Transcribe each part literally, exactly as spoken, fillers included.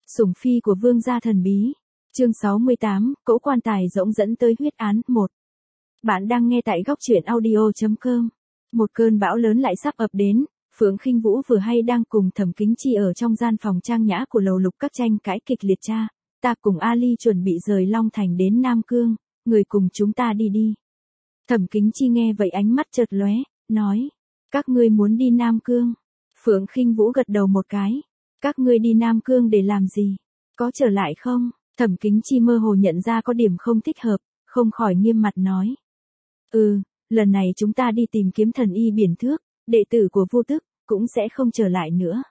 Sủng phi của vương gia thần bí. Chương sáu mươi tám, cỗ quan tài rỗng dẫn tới huyết án. Một. Bạn đang nghe tại góc truyện audio chấm com. Một cơn bão lớn lại sắp ập đến. Phượng Khinh Vũ vừa hay đang cùng Thẩm Kính Chi ở trong gian phòng trang nhã của lầu Lục Các tranh cãi kịch liệt. Cha, ta cùng Ali chuẩn bị rời Long Thành đến Nam Cương, người cùng chúng ta đi đi. Thẩm Kính Chi nghe vậy ánh mắt chợt lóe, nói, các ngươi muốn đi Nam Cương? Phượng Khinh Vũ gật đầu một cái. Các ngươi đi Nam Cương để làm gì? Có trở lại không? Thẩm Kính Chi mơ hồ nhận ra có điểm không thích hợp, không khỏi nghiêm mặt nói. Ừ, lần này chúng ta đi tìm kiếm thần y Biển Thước, đệ tử của Vu Tức, cũng sẽ không trở lại nữa.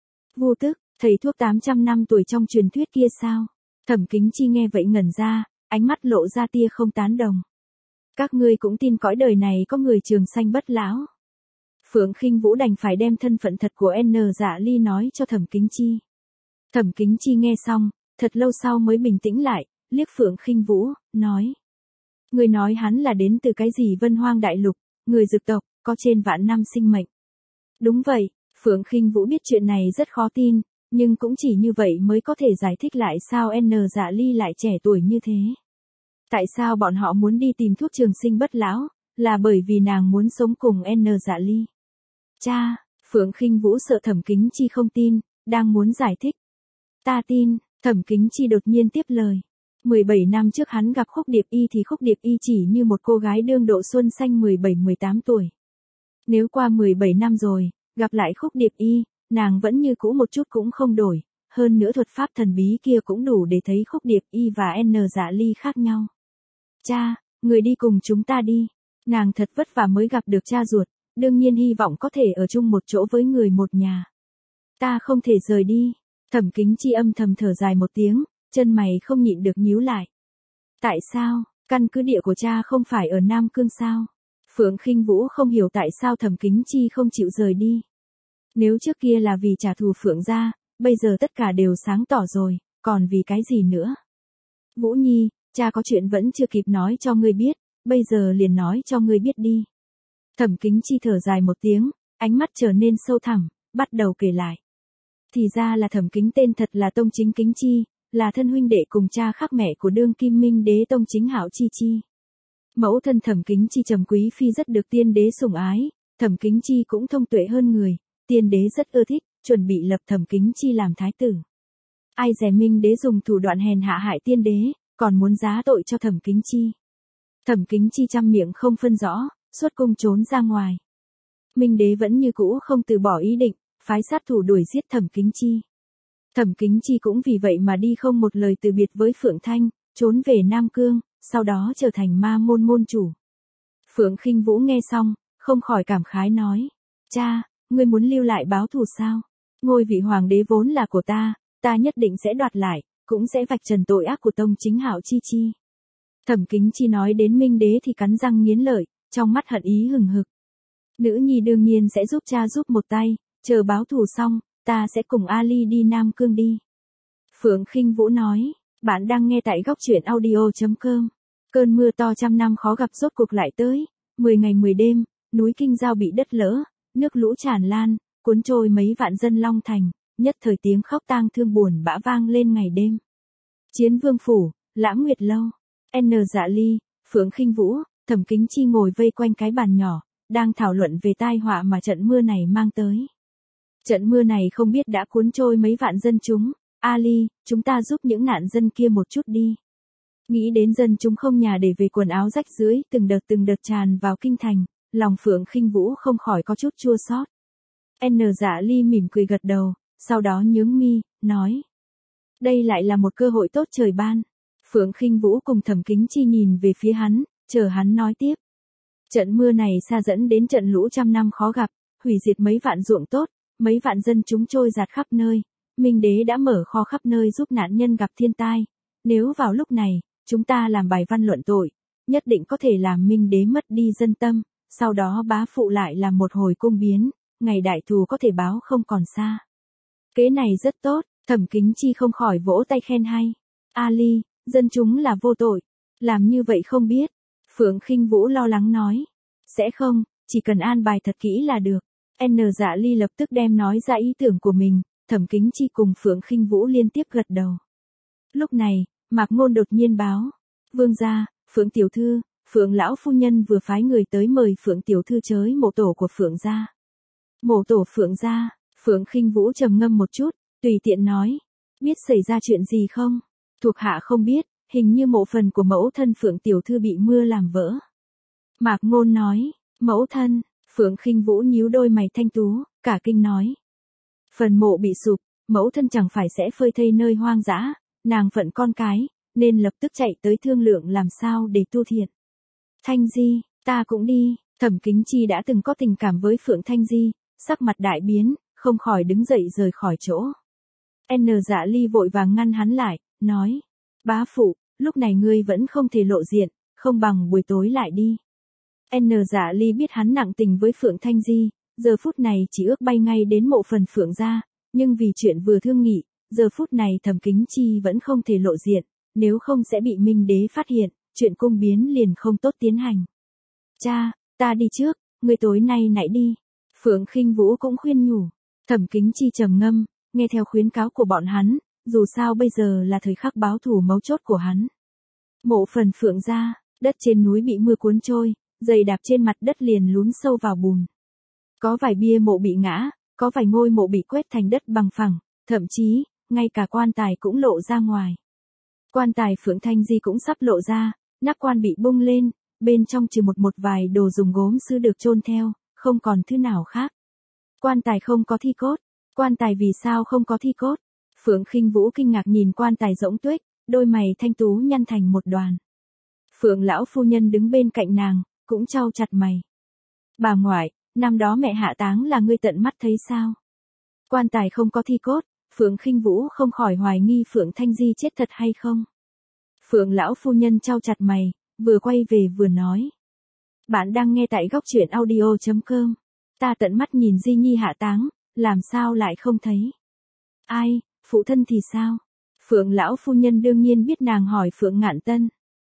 Vu Tức, thầy thuốc tám trăm năm tuổi trong truyền thuyết kia sao? Thẩm Kính Chi nghe vậy ngẩn ra, ánh mắt lộ ra tia không tán đồng. Các ngươi cũng tin cõi đời này có người trường sanh bất lão? Phượng Khinh Vũ đành phải đem thân phận thật của N Dạ Ly nói cho Thẩm Kính Chi. Thẩm Kính Chi nghe xong, thật lâu sau mới bình tĩnh lại, liếc Phượng Khinh Vũ, nói. Người nói hắn là đến từ cái gì Vân Hoang Đại Lục, người dược tộc, có trên vạn năm sinh mệnh. Đúng vậy, Phượng Khinh Vũ biết chuyện này rất khó tin, nhưng cũng chỉ như vậy mới có thể giải thích lại sao N Dạ Ly lại trẻ tuổi như thế. Tại sao bọn họ muốn đi tìm thuốc trường sinh bất lão, là bởi vì nàng muốn sống cùng N Dạ Ly. Cha, Phượng Khinh Vũ sợ Thẩm Kính Chi không tin, đang muốn giải thích. Ta tin, Thẩm Kính Chi đột nhiên tiếp lời. mười bảy năm trước hắn gặp Khúc Điệp Y thì Khúc Điệp Y chỉ như một cô gái đương độ xuân xanh mười bảy mười tám tuổi. Nếu qua mười bảy năm rồi, gặp lại Khúc Điệp Y, nàng vẫn như cũ một chút cũng không đổi, hơn nữa thuật pháp thần bí kia cũng đủ để thấy Khúc Điệp Y và N Dạ Ly khác nhau. Cha, người đi cùng chúng ta đi. Nàng thật vất vả mới gặp được cha ruột, đương nhiên hy vọng có thể ở chung một chỗ với người một nhà. Ta không thể rời đi. Thẩm Kính Chi âm thầm thở dài một tiếng, chân mày không nhịn được nhíu lại. Tại sao, căn cứ địa của cha không phải ở Nam Cương sao? Phượng Khinh Vũ không hiểu tại sao Thẩm Kính Chi không chịu rời đi. Nếu trước kia là vì trả thù Phượng gia, bây giờ tất cả đều sáng tỏ rồi, còn vì cái gì nữa? Vũ Nhi, cha có chuyện vẫn chưa kịp nói cho ngươi biết, bây giờ liền nói cho ngươi biết đi. Thẩm Kính Chi thở dài một tiếng, ánh mắt trở nên sâu thẳm, bắt đầu kể lại. Thì ra là Thẩm Kính tên thật là Tông Chính Kính Chi, là thân huynh đệ cùng cha khác mẹ của đương kim minh đế Tông Chính Hạo Chi Chi. Mẫu thân Thẩm Kính Chi Trầm Quý Phi rất được tiên đế sủng ái, Thẩm Kính Chi cũng thông tuệ hơn người, tiên đế rất ưa thích, chuẩn bị lập Thẩm Kính Chi làm thái tử. Ai dè minh đế dùng thủ đoạn hèn hạ hại tiên đế, còn muốn giá tội cho Thẩm Kính Chi. Thẩm Kính Chi trăm miệng không phân rõ, xuất cung trốn ra ngoài. Minh đế vẫn như cũ không từ bỏ ý định, phái sát thủ đuổi giết Thẩm Kính Chi. Thẩm Kính Chi cũng vì vậy mà đi không một lời từ biệt với Phượng Thanh, trốn về Nam Cương, sau đó trở thành ma môn môn chủ. Phượng Khinh Vũ nghe xong, không khỏi cảm khái nói. Cha, ngươi muốn lưu lại báo thù sao? Ngôi vị hoàng đế vốn là của ta, ta nhất định sẽ đoạt lại, cũng sẽ vạch trần tội ác của Tông Chính Hạo Chi Chi. Thẩm Kính Chi nói đến Minh đế thì cắn răng nghiến lợi, trong mắt hận ý hừng hực. Nữ nhi đương nhiên sẽ giúp cha giúp một tay, chờ báo thù xong, ta sẽ cùng Ali đi Nam Cương đi. Phượng Khinh Vũ nói, bạn đang nghe tại góc truyện audio chấm com. Cơn mưa to trăm năm khó gặp rốt cuộc lại tới, mười ngày mười đêm, núi Kinh Giao bị đất lỡ, nước lũ tràn lan, cuốn trôi mấy vạn dân Long Thành, nhất thời tiếng khóc tang thương buồn bã vang lên ngày đêm. Chiến Vương phủ, Lãng Nguyệt lâu, N Dạ Ly, Phượng Khinh Vũ, Thẩm Kính Chi ngồi vây quanh cái bàn nhỏ, đang thảo luận về tai họa mà trận mưa này mang tới. Trận mưa này không biết đã cuốn trôi mấy vạn dân chúng, Ali, chúng ta giúp những nạn dân kia một chút đi. Nghĩ đến dân chúng không nhà để về, quần áo rách rưới, từng đợt từng đợt tràn vào kinh thành, lòng Phượng Khinh Vũ không khỏi có chút chua xót. N Dạ Ly mỉm cười gật đầu, sau đó nhướng mi, nói. Đây lại là một cơ hội tốt trời ban. Phượng Khinh Vũ cùng Thẩm Kính Chi nhìn về phía hắn, chờ hắn nói tiếp. Trận mưa này xa dẫn đến trận lũ trăm năm khó gặp, hủy diệt mấy vạn ruộng tốt, mấy vạn dân chúng trôi dạt khắp nơi. Minh đế đã mở kho khắp nơi giúp nạn nhân gặp thiên tai. Nếu vào lúc này, chúng ta làm bài văn luận tội, nhất định có thể làm Minh đế mất đi dân tâm, sau đó bá phụ lại làm một hồi cung biến, ngày đại thù có thể báo không còn xa. Kế này rất tốt, Thẩm Kính Chi không khỏi vỗ tay khen hay. Ali, dân chúng là vô tội, làm như vậy không biết. Phượng Khinh Vũ lo lắng nói. Sẽ không, chỉ cần an bài thật kỹ là được. N Dạ Ly lập tức đem nói ra ý tưởng của mình, Thẩm Kính Chi cùng Phượng Khinh Vũ liên tiếp gật đầu. Lúc này, Mạc Ngôn đột nhiên báo. Vương gia, Phượng tiểu thư, Phượng lão phu nhân vừa phái người tới mời Phượng tiểu thư chới mộ tổ của Phượng gia. Mộ tổ Phượng gia, Phượng Khinh Vũ trầm ngâm một chút, tùy tiện nói. Biết xảy ra chuyện gì không? Thuộc hạ không biết, hình như mộ phần của mẫu thân Phượng tiểu thư bị mưa làm vỡ. Mạc Ngôn nói, mẫu thân, Phượng Khinh Vũ nhíu đôi mày thanh tú, cả kinh nói. Phần mộ bị sụp, mẫu thân chẳng phải sẽ phơi thây nơi hoang dã, nàng phận con cái, nên lập tức chạy tới thương lượng làm sao để tu thiện. Thanh Di, ta cũng đi, Thẩm Kính Chi đã từng có tình cảm với Phượng Thanh Di, sắc mặt đại biến, không khỏi đứng dậy rời khỏi chỗ. N Dạ Ly vội vàng ngăn hắn lại, nói, bá phụ, lúc này ngươi vẫn không thể lộ diện, không bằng buổi tối lại đi. N Dạ Ly biết hắn nặng tình với Phượng Thanh Di, giờ phút này chỉ ước bay ngay đến mộ phần Phượng gia, nhưng vì chuyện vừa thương nghị, giờ phút này Thẩm Kính Chi vẫn không thể lộ diện, nếu không sẽ bị Minh Đế phát hiện, chuyện cung biến liền không tốt tiến hành. Cha, ta đi trước, ngươi tối nay nãy đi. Phượng Khinh Vũ cũng khuyên nhủ. Thẩm Kính Chi trầm ngâm, nghe theo khuyến cáo của bọn hắn, dù sao bây giờ là thời khắc báo thù mấu chốt của hắn. Mộ phần Phượng gia, đất trên núi bị mưa cuốn trôi, giày đạp trên mặt đất liền lún sâu vào bùn. Có vài bia mộ bị ngã, có vài ngôi mộ bị quét thành đất bằng phẳng, thậm chí, ngay cả quan tài cũng lộ ra ngoài. Quan tài Phượng Thanh Di cũng sắp lộ ra, nắp quan bị bung lên, bên trong trừ một một vài đồ dùng gốm sứ được chôn theo, không còn thứ nào khác. Quan tài không có thi cốt. Quan tài vì sao không có thi cốt? Phượng Khinh Vũ kinh ngạc nhìn quan tài rỗng tuếch, đôi mày thanh tú nhăn thành một đoàn. Phượng lão phu nhân đứng bên cạnh nàng, cũng chau chặt mày. Bà ngoại, năm đó mẹ hạ táng là ngươi tận mắt thấy sao? Quan tài không có thi cốt, Phượng Khinh Vũ không khỏi hoài nghi Phượng Thanh Di chết thật hay không? Phượng lão phu nhân chau chặt mày, vừa quay về vừa nói. Bạn đang nghe tại góc truyện audio chấm com. Ta tận mắt nhìn Di Nhi hạ táng, làm sao lại không thấy? Ai, phụ thân thì sao? Phượng lão phu nhân đương nhiên biết nàng hỏi Phượng Ngạn Tân.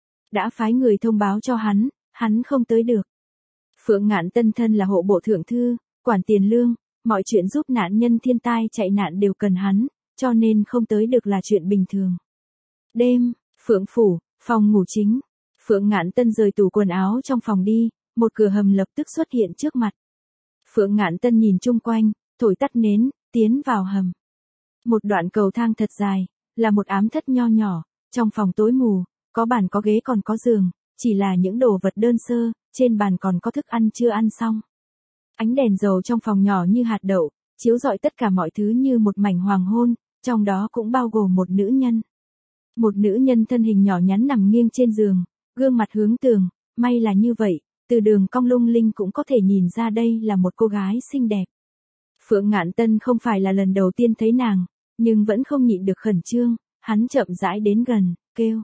Đã phái người thông báo cho hắn, hắn không tới được. Phượng Ngạn Tân thân là hộ bộ thượng thư, quản tiền lương, mọi chuyện giúp nạn nhân thiên tai chạy nạn đều cần hắn, cho nên không tới được là chuyện bình thường. Đêm, Phượng phủ, phòng ngủ chính. Phượng Ngạn Tân rời tủ quần áo trong phòng đi, một cửa hầm lập tức xuất hiện trước mặt. Phượng Ngạn Tân nhìn chung quanh, thổi tắt nến, tiến vào hầm. Một đoạn cầu thang thật dài, là một ám thất nho nhỏ, trong phòng tối mù, có bàn có ghế còn có giường, chỉ là những đồ vật đơn sơ, trên bàn còn có thức ăn chưa ăn xong. Ánh đèn dầu trong phòng nhỏ như hạt đậu, chiếu rọi tất cả mọi thứ như một mảnh hoàng hôn, trong đó cũng bao gồm một nữ nhân. Một nữ nhân thân hình nhỏ nhắn nằm nghiêng trên giường, gương mặt hướng tường, may là như vậy, từ đường cong lung linh cũng có thể nhìn ra đây là một cô gái xinh đẹp. Phượng Ngạn Tân không phải là lần đầu tiên thấy nàng, nhưng vẫn không nhịn được khẩn trương, hắn chậm rãi đến gần, kêu.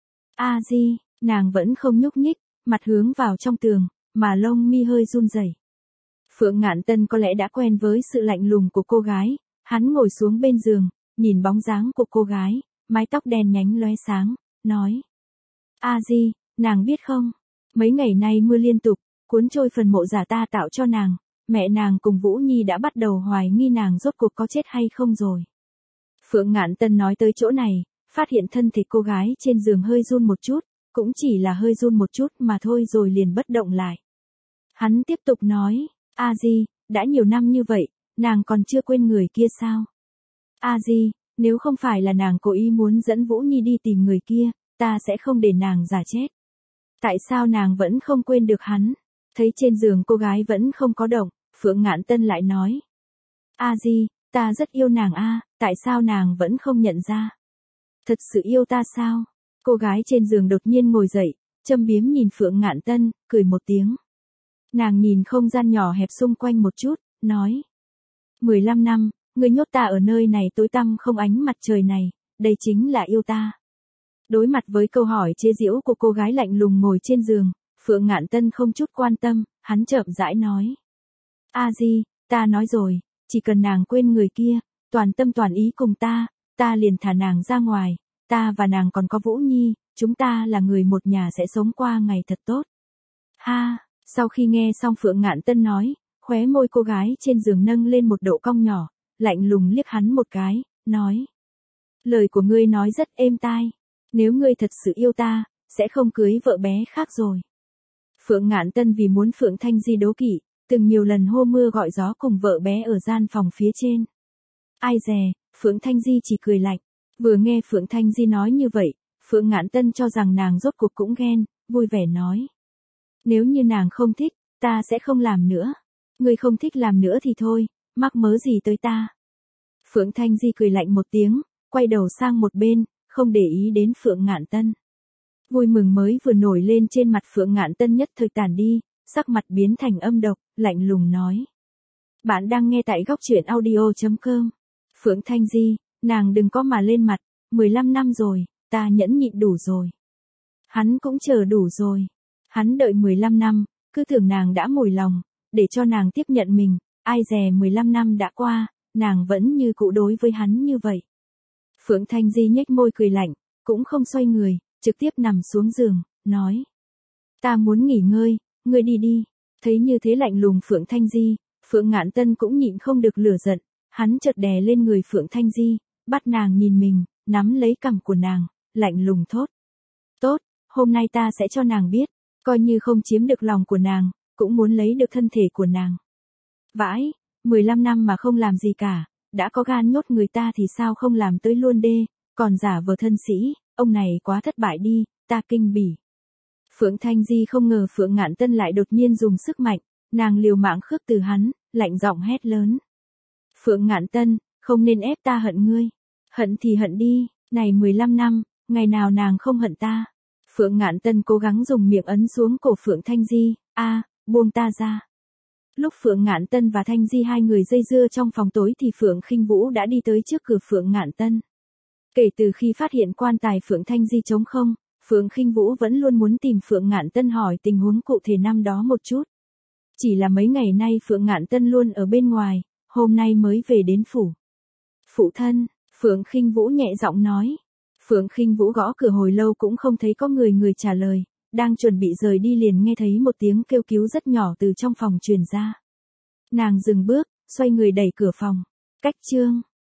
A Di, nàng vẫn không nhúc nhích, mặt hướng vào trong tường, mà lông mi hơi run rẩy. Phượng Ngạn Tân có lẽ đã quen với sự lạnh lùng của cô gái, hắn ngồi xuống bên giường, nhìn bóng dáng của cô gái, mái tóc đen nhánh lóe sáng, nói. A Di, nàng biết không, mấy ngày nay mưa liên tục, cuốn trôi phần mộ giả ta tạo cho nàng, mẹ nàng cùng Vũ Nhi đã bắt đầu hoài nghi nàng rốt cuộc có chết hay không rồi. Phượng Ngạn Tân nói tới chỗ này, phát hiện thân thể cô gái trên giường hơi run một chút, cũng chỉ là hơi run một chút mà thôi rồi liền bất động lại. Hắn tiếp tục nói, A Di, đã nhiều năm như vậy, nàng còn chưa quên người kia sao? A Di, nếu không phải là nàng cố ý muốn dẫn Vũ Nhi đi tìm người kia, ta sẽ không để nàng giả chết. Tại sao nàng vẫn không quên được hắn? Thấy trên giường cô gái vẫn không có động, Phượng Ngạn Tân lại nói. A Di, ta rất yêu nàng a, tại sao nàng vẫn không nhận ra? Thật sự yêu ta sao? Cô gái trên giường đột nhiên ngồi dậy, châm biếm nhìn Phượng Ngạn Tân, cười một tiếng. Nàng nhìn không gian nhỏ hẹp xung quanh một chút, nói. mười lăm năm, ngươi nhốt ta ở nơi này tối tăm không ánh mặt trời này, đây chính là yêu ta. Đối mặt với câu hỏi chế giễu của cô gái lạnh lùng ngồi trên giường, Phượng Ngạn Tân không chút quan tâm, hắn chậm rãi nói. A Di, ta nói rồi, chỉ cần nàng quên người kia, toàn tâm toàn ý cùng ta, ta liền thả nàng ra ngoài, ta và nàng còn có Vũ Nhi, chúng ta là người một nhà sẽ sống qua ngày thật tốt. Ha, sau khi nghe xong Phượng Ngạn Tân nói, khóe môi cô gái trên giường nâng lên một độ cong nhỏ, lạnh lùng liếc hắn một cái, nói. Lời của ngươi nói rất êm tai. Nếu ngươi thật sự yêu ta, sẽ không cưới vợ bé khác rồi. Phượng Ngạn Tân vì muốn Phượng Thanh Di đố kỵ, từng nhiều lần hô mưa gọi gió cùng vợ bé ở gian phòng phía trên. Ai dè, Phượng Thanh Di chỉ cười lạnh. Vừa nghe Phượng Thanh Di nói như vậy, Phượng Ngạn Tân cho rằng nàng rốt cuộc cũng ghen, vui vẻ nói. Nếu như nàng không thích, ta sẽ không làm nữa. Ngươi không thích làm nữa thì thôi, mắc mớ gì tới ta. Phượng Thanh Di cười lạnh một tiếng, quay đầu sang một bên, không để ý đến Phượng Ngạn Tân. Vui mừng mới vừa nổi lên trên mặt Phượng Ngạn Tân nhất thời tàn đi, sắc mặt biến thành âm độc, lạnh lùng nói. Bạn đang nghe tại góc truyện audio chấm com. Phượng Thanh Di, nàng đừng có mà lên mặt, mười lăm năm rồi, ta nhẫn nhịn đủ rồi. Hắn cũng chờ đủ rồi. Hắn đợi mười lăm năm, cứ tưởng nàng đã mồi lòng, để cho nàng tiếp nhận mình, ai dè mười lăm năm đã qua, nàng vẫn như cũ đối với hắn như vậy. Phượng Thanh Di nhếch môi cười lạnh, cũng không xoay người, trực tiếp nằm xuống giường, nói. Ta muốn nghỉ ngơi, ngươi đi đi. Thấy như thế lạnh lùng Phượng Thanh Di, Phượng Ngạn Tân cũng nhịn không được lửa giận, hắn chợt đè lên người Phượng Thanh Di, bắt nàng nhìn mình, nắm lấy cằm của nàng, lạnh lùng thốt. Tốt, hôm nay ta sẽ cho nàng biết, coi như không chiếm được lòng của nàng, cũng muốn lấy được thân thể của nàng. Vãi, mười lăm năm mà không làm gì cả, đã có gan nhốt người ta thì sao không làm tới luôn đê, còn giả vờ thân sĩ, ông này quá thất bại đi, ta kinh bỉ. Phượng Thanh Di không ngờ Phượng Ngạn Tân lại đột nhiên dùng sức mạnh, nàng liều mạng khước từ hắn, lạnh giọng hét lớn. Phượng Ngạn Tân, không nên ép ta hận ngươi. Hận thì hận đi, này mười lăm năm, ngày nào nàng không hận ta. Phượng Ngạn Tân cố gắng dùng miệng ấn xuống cổ Phượng Thanh Di, a, buông ta ra. Lúc Phượng Ngạn Tân và Thanh Di hai người dây dưa trong phòng tối thì Phượng Khinh Vũ đã đi tới trước cửa Phượng Ngạn Tân. Kể từ khi phát hiện quan tài Phượng Thanh Di trống không, Phượng Khinh Vũ vẫn luôn muốn tìm Phượng Ngạn Tân hỏi tình huống cụ thể năm đó một chút. Chỉ là mấy ngày nay Phượng Ngạn Tân luôn ở bên ngoài, hôm nay mới về đến phủ. Phụ thân, Phượng Khinh Vũ nhẹ giọng nói. Phượng Khinh Vũ gõ cửa hồi lâu cũng không thấy có người người trả lời, đang chuẩn bị rời đi liền nghe thấy một tiếng kêu cứu rất nhỏ từ trong phòng truyền ra. Nàng dừng bước, xoay người đẩy cửa phòng. Cách chương